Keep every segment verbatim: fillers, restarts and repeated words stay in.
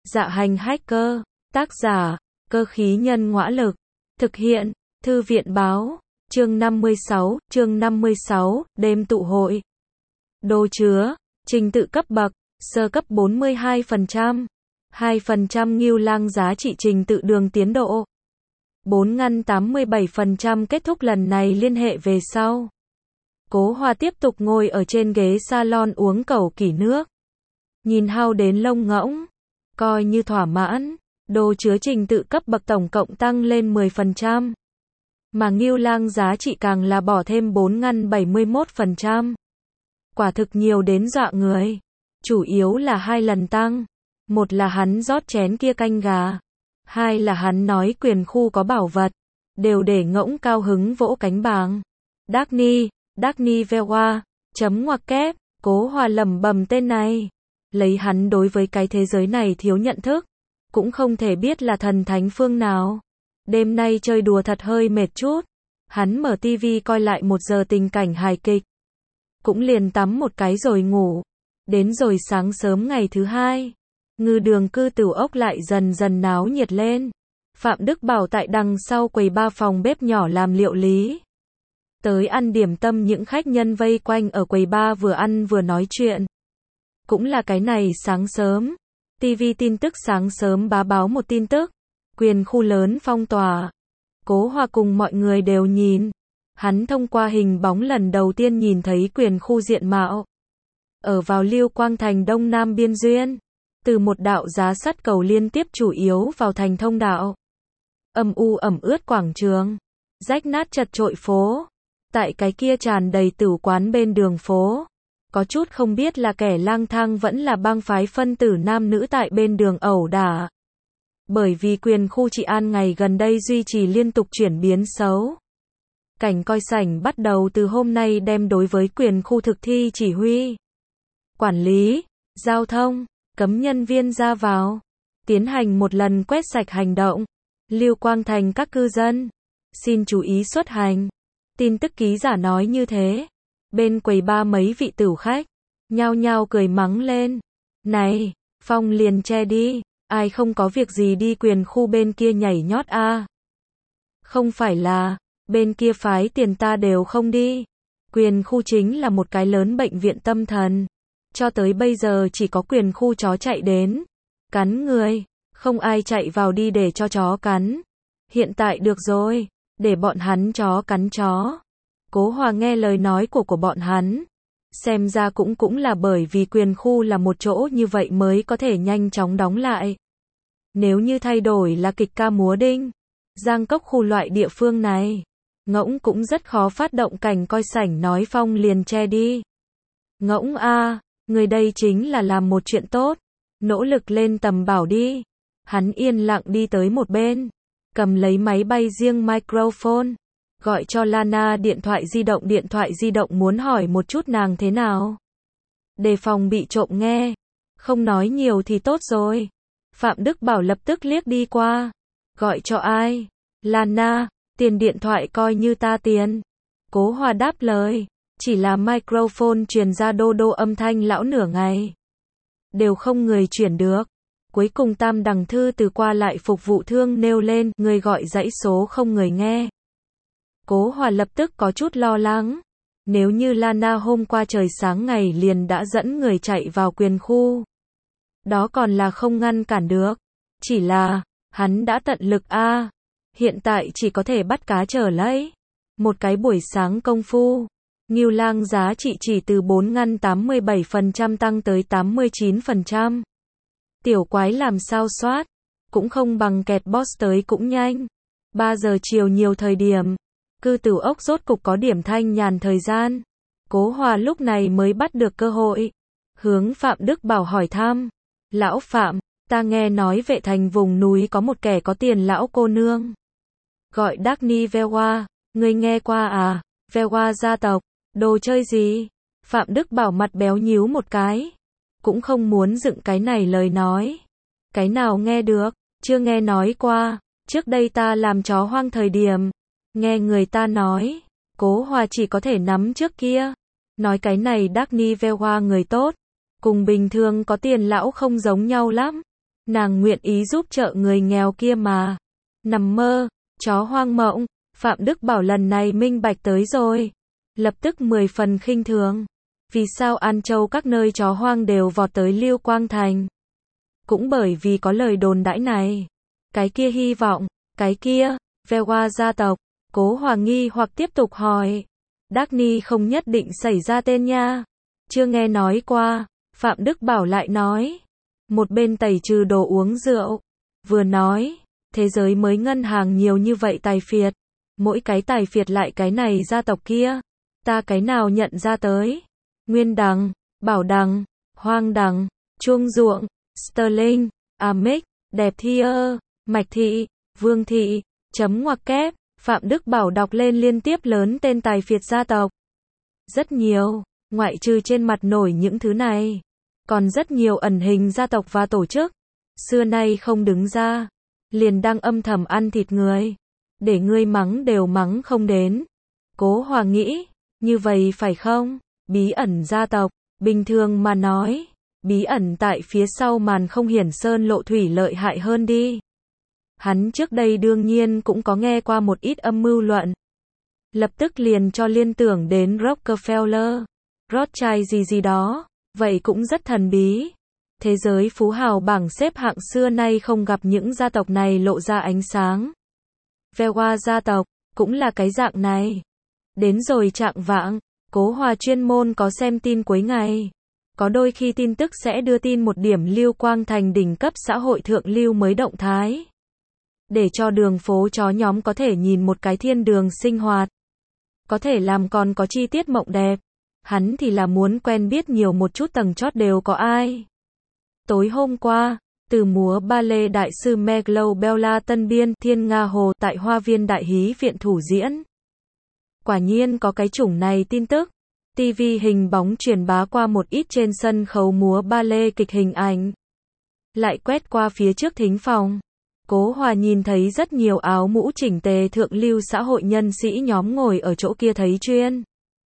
Dạ hành hacker, tác giả, cơ khí nhân ngõa lực, thực hiện, thư viện báo, chương năm mươi sáu, chương năm mươi sáu, đêm tụ hội. Đồ chứa, trình tự cấp bậc, sơ cấp bốn mươi hai phần trăm, hai phần trăm Ngưu Lang giá trị trình tự đường tiến độ. bốn ngăn tám mươi bảy phần trăm kết thúc lần này liên hệ về sau. Cố Hoa tiếp tục ngồi ở trên ghế salon uống cẩu kỷ nước. Nhìn hao đến lông ngỗng, coi như thỏa mãn, đồ chứa trình tự cấp bậc tổng cộng tăng lên mười phần trăm. Mà Ngưu Lang giá trị càng là bỏ thêm bốn ngăn bảy mươi mốt phần trăm. Quả thực nhiều đến dọa người. Chủ yếu là hai lần tăng. Một là hắn rót chén kia canh gà. Hai là hắn nói quyền khu có bảo vật. Đều để ngỗng cao hứng vỗ cánh bàng. Dagny, Dagny Vewa, chấm ngoặc kép, Cố Hoa lẩm bẩm tên này. Lấy hắn đối với cái thế giới này thiếu nhận thức. Cũng không thể biết là thần thánh phương nào. Đêm nay chơi đùa thật hơi mệt chút. Hắn mở tivi coi lại một giờ tình cảnh hài kịch. Cũng liền tắm một cái rồi ngủ. Đến rồi sáng sớm ngày thứ hai. Ngư đường cư Tửu Ốc lại dần dần náo nhiệt lên. Phạm Đức Bảo tại đằng sau quầy ba phòng bếp nhỏ làm liệu lý. Tới ăn điểm tâm những khách nhân vây quanh ở quầy ba vừa ăn vừa nói chuyện. Cũng là cái này sáng sớm. tivi tin tức sáng sớm bá báo một tin tức. Quyền khu lớn phong tỏa. Cố Hoa cùng mọi người đều nhìn. Hắn thông qua hình bóng lần đầu tiên nhìn thấy quyền khu diện mạo. Ở vào Lưu Quang Thành Đông Nam biên duyên. Từ một đạo giá sắt cầu liên tiếp chủ yếu vào thành thông đạo. Âm u ẩm ướt quảng trường. Rách nát chật trội phố. Tại cái kia tràn đầy tửu quán bên đường phố. Có chút không biết là kẻ lang thang vẫn là bang phái phân tử nam nữ tại bên đường ẩu đả. Bởi vì quyền khu trị an ngày gần đây duy trì liên tục chuyển biến xấu. Cảnh coi sảnh bắt đầu từ hôm nay đem đối với quyền khu thực thi chỉ huy, quản lý, giao thông, cấm nhân viên ra vào, tiến hành một lần quét sạch hành động. Lưu Quang Thành các cư dân, xin chú ý xuất hành. Tin tức ký giả nói như thế. Bên quầy ba mấy vị tửu khách, nhao nhao cười mắng lên. Này, Phong liền che đi. Ai không có việc gì đi quyền khu bên kia nhảy nhót a? À? Không phải là, bên kia phái tiền ta đều không đi. Quyền khu chính là một cái lớn bệnh viện tâm thần. Cho tới bây giờ chỉ có quyền khu chó chạy đến. Cắn người, không ai chạy vào đi để cho chó cắn. Hiện tại được rồi, để bọn hắn chó cắn chó. Cố Hoa nghe lời nói của của bọn hắn. Xem ra cũng cũng là bởi vì quyền khu là một chỗ như vậy mới có thể nhanh chóng đóng lại. Nếu như thay đổi là kịch ca múa đinh, Giang Cốc khu loại địa phương này, ngỗng cũng rất khó phát động cảnh coi sảnh nói Phong liền che đi. Ngỗng a, người đây chính là làm một chuyện tốt, nỗ lực lên tầm bảo đi. Hắn yên lặng đi tới một bên, cầm lấy máy bay riêng microphone. Gọi cho Lana điện thoại di động điện thoại di động muốn hỏi một chút nàng thế nào. Đề phòng bị trộm nghe. Không nói nhiều thì tốt rồi. Phạm Đức Bảo lập tức liếc đi qua. Gọi cho ai? Lana, tiền điện thoại coi như ta tiền. Cố Hoa đáp lời. Chỉ là microphone truyền ra đô đô âm thanh lão nửa ngày. Đều không người chuyển được. Cuối cùng tam đằng thư từ qua lại phục vụ thương nêu lên. Người gọi dãy số không người nghe. Cố Hoa lập tức có chút lo lắng. Nếu như Lana hôm qua trời sáng ngày liền đã dẫn người chạy vào quyền khu. Đó còn là không ngăn cản được. Chỉ là, hắn đã tận lực a, à. Hiện tại chỉ có thể bắt cá trở lấy. Một cái buổi sáng công phu. Ngưu Lang giá trị chỉ từ bốn ngăn tám mươi bảy phần trăm tăng tới tám mươi chín phần trăm. Tiểu quái làm sao soát. Cũng không bằng kẹt boss tới cũng nhanh. ba giờ chiều nhiều thời điểm. Cư Tửu Ốc rốt cục có điểm thanh nhàn thời gian. Cố Hoa lúc này mới bắt được cơ hội. Hướng Phạm Đức Bảo hỏi thăm. Lão Phạm, ta nghe nói vệ thành vùng núi có một kẻ có tiền lão cô nương. Gọi Dagny Vewa, ngươi nghe qua à? Vewa gia tộc, đồ chơi gì? Phạm Đức Bảo mặt béo nhíu một cái. Cũng không muốn dựng cái này lời nói. Cái nào nghe được, chưa nghe nói qua. Trước đây ta làm chó hoang thời điểm. Nghe người ta nói, Cố Hoa chỉ có thể nắm trước kia. Nói cái này Dagny Vewa người tốt. Cùng bình thường có tiền lão không giống nhau lắm. Nàng nguyện ý giúp trợ người nghèo kia mà. Nằm mơ, chó hoang mộng, Phạm Đức Bảo lần này minh bạch tới rồi. Lập tức mười phần khinh thường. Vì sao An Châu các nơi chó hoang đều vọt tới Lưu Quang Thành? Cũng bởi vì có lời đồn đãi này. Cái kia hy vọng, cái kia, Vewa gia tộc, Cố Hòa nghi hoặc tiếp tục hỏi. Dagny không nhất định xảy ra tên nha. Chưa nghe nói qua, Phạm Đức Bảo lại nói. Một bên tẩy trừ đồ uống rượu. Vừa nói, thế giới mới ngân hàng nhiều như vậy tài phiệt. Mỗi cái tài phiệt lại cái này gia tộc kia. Ta cái nào nhận ra tới. Nguyên Đằng, Bảo Đằng, Hoang Đằng, Chuông Ruộng, Sterling, Amic, Đẹp Thi ơ, Mạch Thị, Vương Thị, chấm ngoặc kép, Phạm Đức Bảo đọc lên liên tiếp lớn tên tài phiệt gia tộc. Rất nhiều, ngoại trừ trên mặt nổi những thứ này. Còn rất nhiều ẩn hình gia tộc và tổ chức. Xưa nay không đứng ra. Liền đang âm thầm ăn thịt người. Để ngươi mắng đều mắng không đến. Cố Hòa nghĩ, như vậy phải không? Bí ẩn gia tộc, bình thường mà nói. Bí ẩn tại phía sau màn không hiển sơn lộ thủy lợi hại hơn đi. Hắn trước đây đương nhiên cũng có nghe qua một ít âm mưu luận. Lập tức liền cho liên tưởng đến Rockefeller, Rothschild gì gì đó. Vậy cũng rất thần bí. Thế giới phú hào bảng xếp hạng xưa nay không gặp những gia tộc này lộ ra ánh sáng. Vewa gia tộc, cũng là cái dạng này. Đến rồi trạng vạng, Cố Hòa chuyên môn có xem tin cuối ngày. Có đôi khi tin tức sẽ đưa tin một điểm Lưu Quang Thành đỉnh cấp xã hội thượng lưu mới động thái. Để cho đường phố chó nhóm có thể nhìn một cái thiên đường sinh hoạt. Có thể làm còn có chi tiết mộng đẹp. Hắn thì là muốn quen biết nhiều một chút tầng chót đều có ai. Tối hôm qua, từ múa ballet đại sư Meglo Bella Tân Biên Thiên Nga Hồ tại Hoa viên Đại Hí Viện thủ diễn. Quả nhiên có cái chủng này tin tức. ti vi hình bóng truyền bá qua một ít trên sân khấu múa ballet kịch hình ảnh. Lại quét qua phía trước thính phòng. Cố Hòa nhìn thấy rất nhiều áo mũ chỉnh tề thượng lưu xã hội nhân sĩ nhóm ngồi ở chỗ kia thấy chuyên.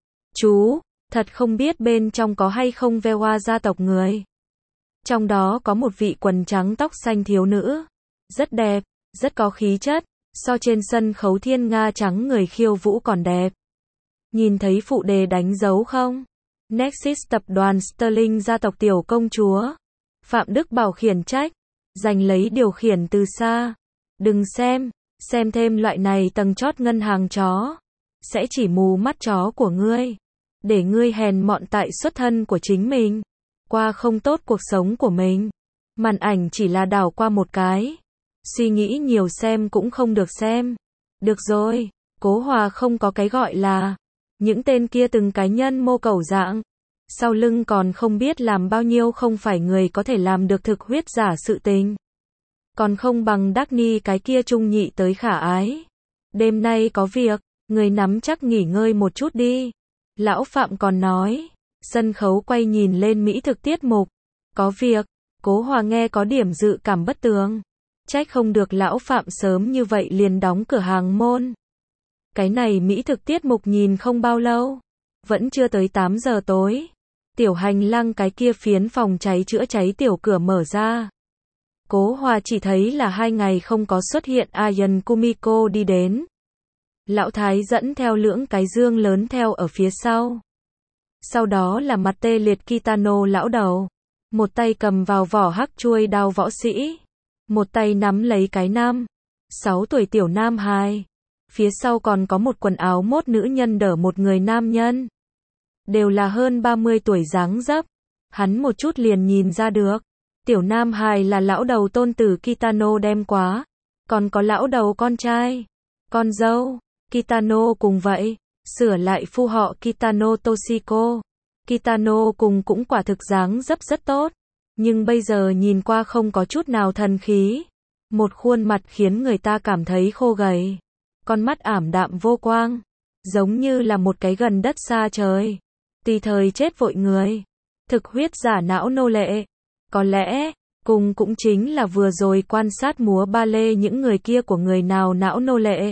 Chú, thật không biết bên trong có hay không Vewa gia tộc người. Trong đó có một vị quần trắng tóc xanh thiếu nữ. Rất đẹp, rất có khí chất. So trên sân khấu Thiên Nga trắng người khiêu vũ còn đẹp. Nhìn thấy phụ đề đánh dấu không? Nexus tập đoàn Sterling gia tộc tiểu công chúa. Phạm Đức Bảo khiển trách. Giành lấy điều khiển từ xa. Đừng xem, xem thêm loại này tầng chót ngân hàng chó. Sẽ chỉ mù mắt chó của ngươi. Để ngươi hèn mọn tại xuất thân của chính mình. Qua không tốt cuộc sống của mình. Màn ảnh chỉ là đảo qua một cái. Suy nghĩ nhiều xem cũng không được xem. Được rồi, Cố Hòa không có cái gọi là. Những tên kia từng cá nhân mô cẩu dạng. Sau lưng còn không biết làm bao nhiêu không phải người có thể làm được thực huyết giả sự tình. Còn không bằng Dagny cái kia trung nhị tới khả ái. Đêm nay có việc, người nắm chắc nghỉ ngơi một chút đi. Lão Phạm còn nói. Sân khấu quay nhìn lên mỹ thực tiết mục. Có việc, Cố Hòa nghe có điểm dự cảm bất tường. Trách không được lão Phạm sớm như vậy liền đóng cửa hàng môn. Cái này mỹ thực tiết mục nhìn không bao lâu. Vẫn chưa tới tám giờ tối. Tiểu hành lang cái kia phiến phòng cháy chữa cháy tiểu cửa mở ra. Cố Hòa chỉ thấy là hai ngày không có xuất hiện Ayan Kumiko đi đến. Lão Thái dẫn theo lưỡng cái dương lớn theo ở phía sau. Sau đó là mặt tê liệt Kitano lão đầu. Một tay cầm vào vỏ hắc chuôi đao võ sĩ. Một tay nắm lấy cái năm, sáu tuổi tiểu nam hài. Phía sau còn có một quần áo mốt nữ nhân đỡ một người nam nhân. Đều là hơn ba mươi tuổi dáng dấp. Hắn một chút liền nhìn ra được. Tiểu nam hài là lão đầu tôn tử Kitano đem quá. Còn có lão đầu con trai. Con dâu. Kitano cùng vậy. Sửa lại phu họ Kitano Toshiko. Kitano cùng cũng quả thực dáng dấp rất tốt. Nhưng bây giờ nhìn qua không có chút nào thần khí. Một khuôn mặt khiến người ta cảm thấy khô gầy. Con mắt ảm đạm vô quang. Giống như là một cái gần đất xa trời. Tùy thời chết vội người. Thực huyết giả não nô lệ. Có lẽ, cùng cũng chính là vừa rồi quan sát múa ballet những người kia của người nào não nô lệ.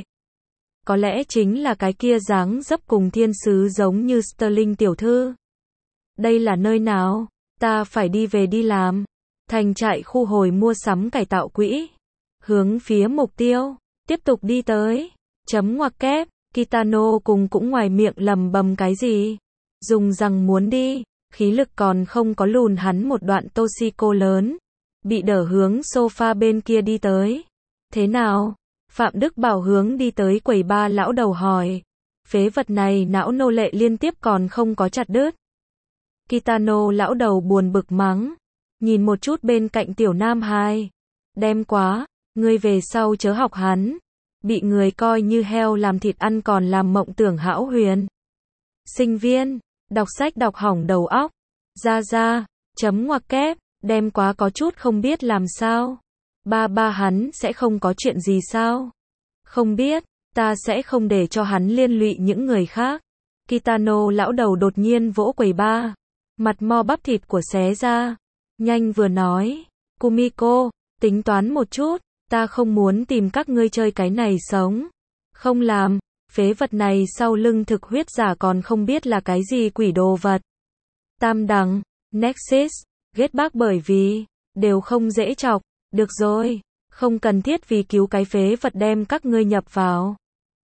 Có lẽ chính là cái kia dáng dấp cùng thiên sứ giống như Sterling tiểu thư. Đây là nơi nào? Ta phải đi về đi làm. thành trại khu hồi mua sắm cải tạo quỹ. Hướng phía mục tiêu, tiếp tục đi tới. Chấm ngoặc kép, Kitano cùng cũng ngoài miệng lầm bầm cái gì. Dùng rằng muốn đi, khí lực còn không có lùn hắn một đoạn Toshiko lớn. Bị đỡ hướng sofa bên kia đi tới. Thế nào? Phạm Đức Bảo hướng đi tới quầy ba lão đầu hỏi. Phế vật này não nô lệ liên tiếp còn không có chặt đứt. Kitano lão đầu buồn bực mắng. Nhìn một chút bên cạnh tiểu nam hai. Đem quá, ngươi về sau chớ học hắn. Bị người coi như heo làm thịt ăn còn làm mộng tưởng hão huyền. Sinh viên, đọc sách đọc hỏng đầu óc. Ra ra, chấm ngoặc kép, đem quá có chút không biết làm sao. Ba ba hắn sẽ không có chuyện gì sao? Không biết, ta sẽ không để cho hắn liên lụy những người khác. Kitano lão đầu đột nhiên vỗ quầy ba. Mặt mo bắp thịt của xé ra. Nhanh vừa nói. Kumiko, tính toán một chút. Ta không muốn tìm các ngươi chơi cái này sống. Không làm. Phế vật này sau lưng thực huyết giả còn không biết là cái gì quỷ đồ vật. Tam đẳng, Nexus, ghét bác bởi vì, đều không dễ chọc. Được rồi, không cần thiết vì cứu cái phế vật đem các ngươi nhập vào.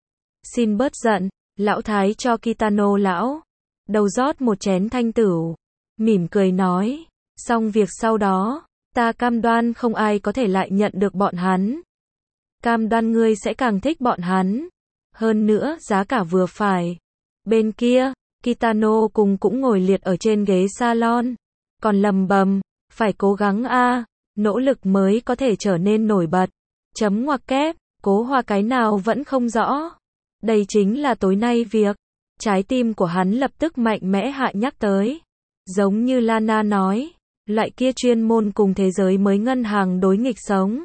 Xin bớt giận, lão thái cho Kitano lão. Đầu rót một chén thanh tửu. Mỉm cười nói, xong việc sau đó, ta cam đoan không ai có thể lại nhận được bọn hắn. Cam đoan ngươi sẽ càng thích bọn hắn. Hơn nữa, giá cả vừa phải. Bên kia, Kitano cùng cũng ngồi liệt ở trên ghế salon. Còn lầm bầm, phải cố gắng a, nỗ lực mới có thể trở nên nổi bật. Chấm ngoặc kép, Cố Hoa cái nào vẫn không rõ. Đây chính là tối nay việc. Trái tim của hắn lập tức mạnh mẽ hạ nhắc tới. Giống như Lana nói, loại kia chuyên môn cùng thế giới mới ngân hàng đối nghịch sống.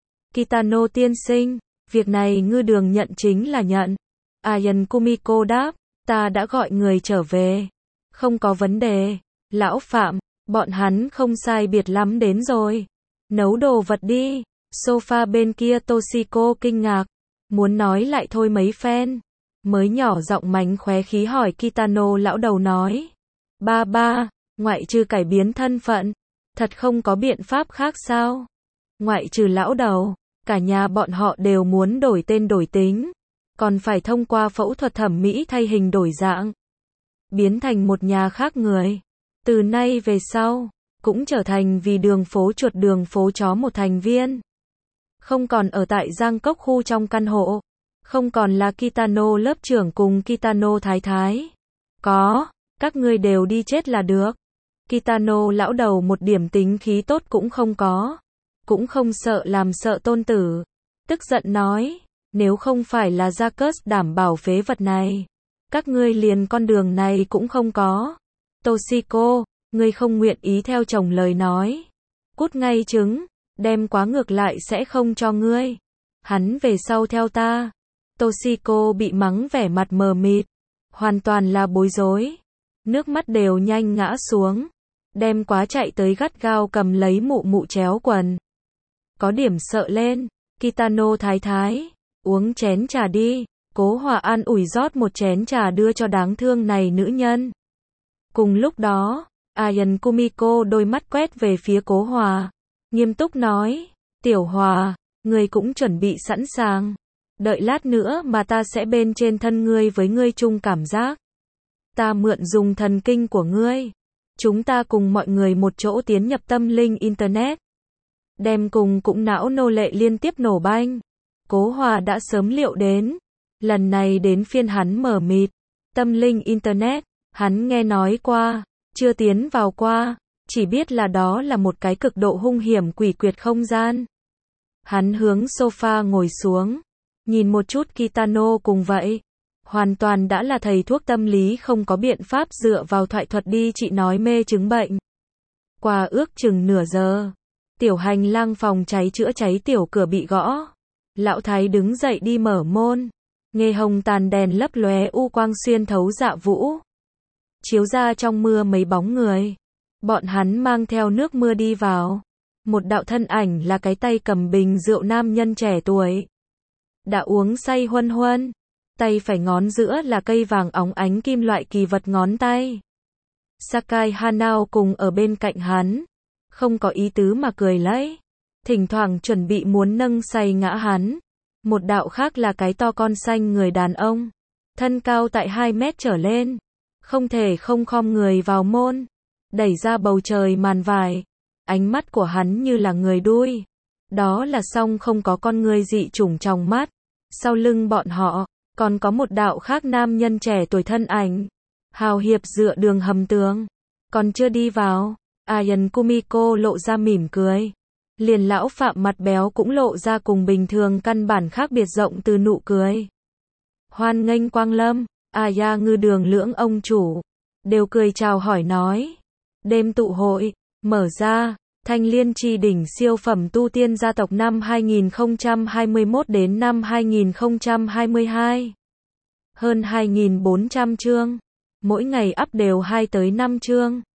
Kitano tiên sinh, việc này ngư đường nhận chính là nhận. Ayan Kumiko đáp, ta đã gọi người trở về. Không có vấn đề. Lão Phạm, bọn hắn không sai biệt lắm đến rồi. Nấu đồ vật đi. Sofa bên kia Toshiko kinh ngạc. Muốn nói lại thôi mấy phen. Mới nhỏ giọng mánh khóe khí hỏi Kitano lão đầu nói. Ba ba, ngoại trừ cải biến thân phận. Thật không có biện pháp khác sao? Ngoại trừ lão đầu, cả nhà bọn họ đều muốn đổi tên đổi tính. Còn phải thông qua phẫu thuật thẩm mỹ thay hình đổi dạng. Biến thành một nhà khác người. Từ nay về sau, cũng trở thành vì đường phố chuột đường phố chó một thành viên. Không còn ở tại Giang Cốc khu trong căn hộ. Không còn là Kitano lớp trưởng cùng Kitano thái thái. Có, các ngươi đều đi chết là được. Kitano lão đầu một điểm tính khí tốt cũng không có. Cũng không sợ làm sợ tôn tử. Tức giận nói, nếu không phải là Jacques đảm bảo phế vật này. Các ngươi liền con đường này cũng không có. Toshiko, ngươi không nguyện ý theo chồng lời nói. Cút ngay trứng, đem quá ngược lại sẽ không cho ngươi. Hắn về sau theo ta. Toshiko bị mắng vẻ mặt mờ mịt. Hoàn toàn là bối rối. Nước mắt đều nhanh ngã xuống. Đem quá chạy tới gắt gao cầm lấy mụ mụ chéo quần. Có điểm sợ lên. Kitano thái thái, uống chén trà đi. Cố Hòa an ủi rót một chén trà đưa cho đáng thương này nữ nhân. Cùng lúc đó, Ayan Kumiko đôi mắt quét về phía Cố Hòa. Nghiêm túc nói, Tiểu Hòa, ngươi cũng chuẩn bị sẵn sàng. Đợi lát nữa mà ta sẽ bên trên thân ngươi với ngươi chung cảm giác. Ta mượn dùng thần kinh của ngươi. Chúng ta cùng mọi người một chỗ tiến nhập tâm linh Internet. Đem cùng cũng não nô lệ liên tiếp nổ banh. Cố Hòa đã sớm liệu đến. Lần này đến phiên hắn mở mịt. Tâm linh Internet, hắn nghe nói qua, chưa tiến vào qua, chỉ biết là đó là một cái cực độ hung hiểm quỷ quyệt không gian. Hắn hướng sofa ngồi xuống, nhìn một chút Kitano cùng vậy. Hoàn toàn đã là thầy thuốc tâm lý không có biện pháp dựa vào thoại thuật đi trị nói mê chứng bệnh. Qua ước chừng nửa giờ, tiểu hành lang phòng cháy chữa cháy tiểu cửa bị gõ. Lão thái đứng dậy đi mở môn. Nghe hồng tàn đèn lấp lóe u quang xuyên thấu dạ vũ. Chiếu ra trong mưa mấy bóng người. Bọn hắn mang theo nước mưa đi vào. Một đạo thân ảnh là cái tay cầm bình rượu nam nhân trẻ tuổi. Đã uống say huân huân. Tay phải ngón giữa là cây vàng óng ánh kim loại kỳ vật ngón tay. Sakai Hanao cùng ở bên cạnh hắn. không có ý tứ mà cười lấy. Thỉnh thoảng chuẩn bị muốn nâng say ngã hắn. Một đạo khác là cái to con xanh người đàn ông. Thân cao tại hai mét trở lên. Không thể không khom người vào môn. Đẩy ra bầu trời màn vải. Ánh mắt của hắn như là người đuôi. Đó là song không có con người dị chủng trong mắt. Sau lưng bọn họ, còn có một đạo khác nam nhân trẻ tuổi thân ảnh. Hào hiệp dựa đường hầm tường. Còn chưa đi vào, Ayan Kumiko lộ ra mỉm cười. Liền lão Phạm mặt béo cũng lộ ra cùng bình thường căn bản khác biệt rộng từ nụ cười. Hoan nghênh quang lâm, Aya ngư đường lưỡng ông chủ. Đều cười chào hỏi nói. Đêm tụ hội, mở ra, Thanh Liên Chi đỉnh siêu phẩm tu tiên gia tộc năm hai nghìn không trăm hai mươi mốt đến năm hai nghìn không trăm hai mươi hai. Hơn hai nghìn bốn trăm chương. Mỗi ngày up đều hai tới năm chương.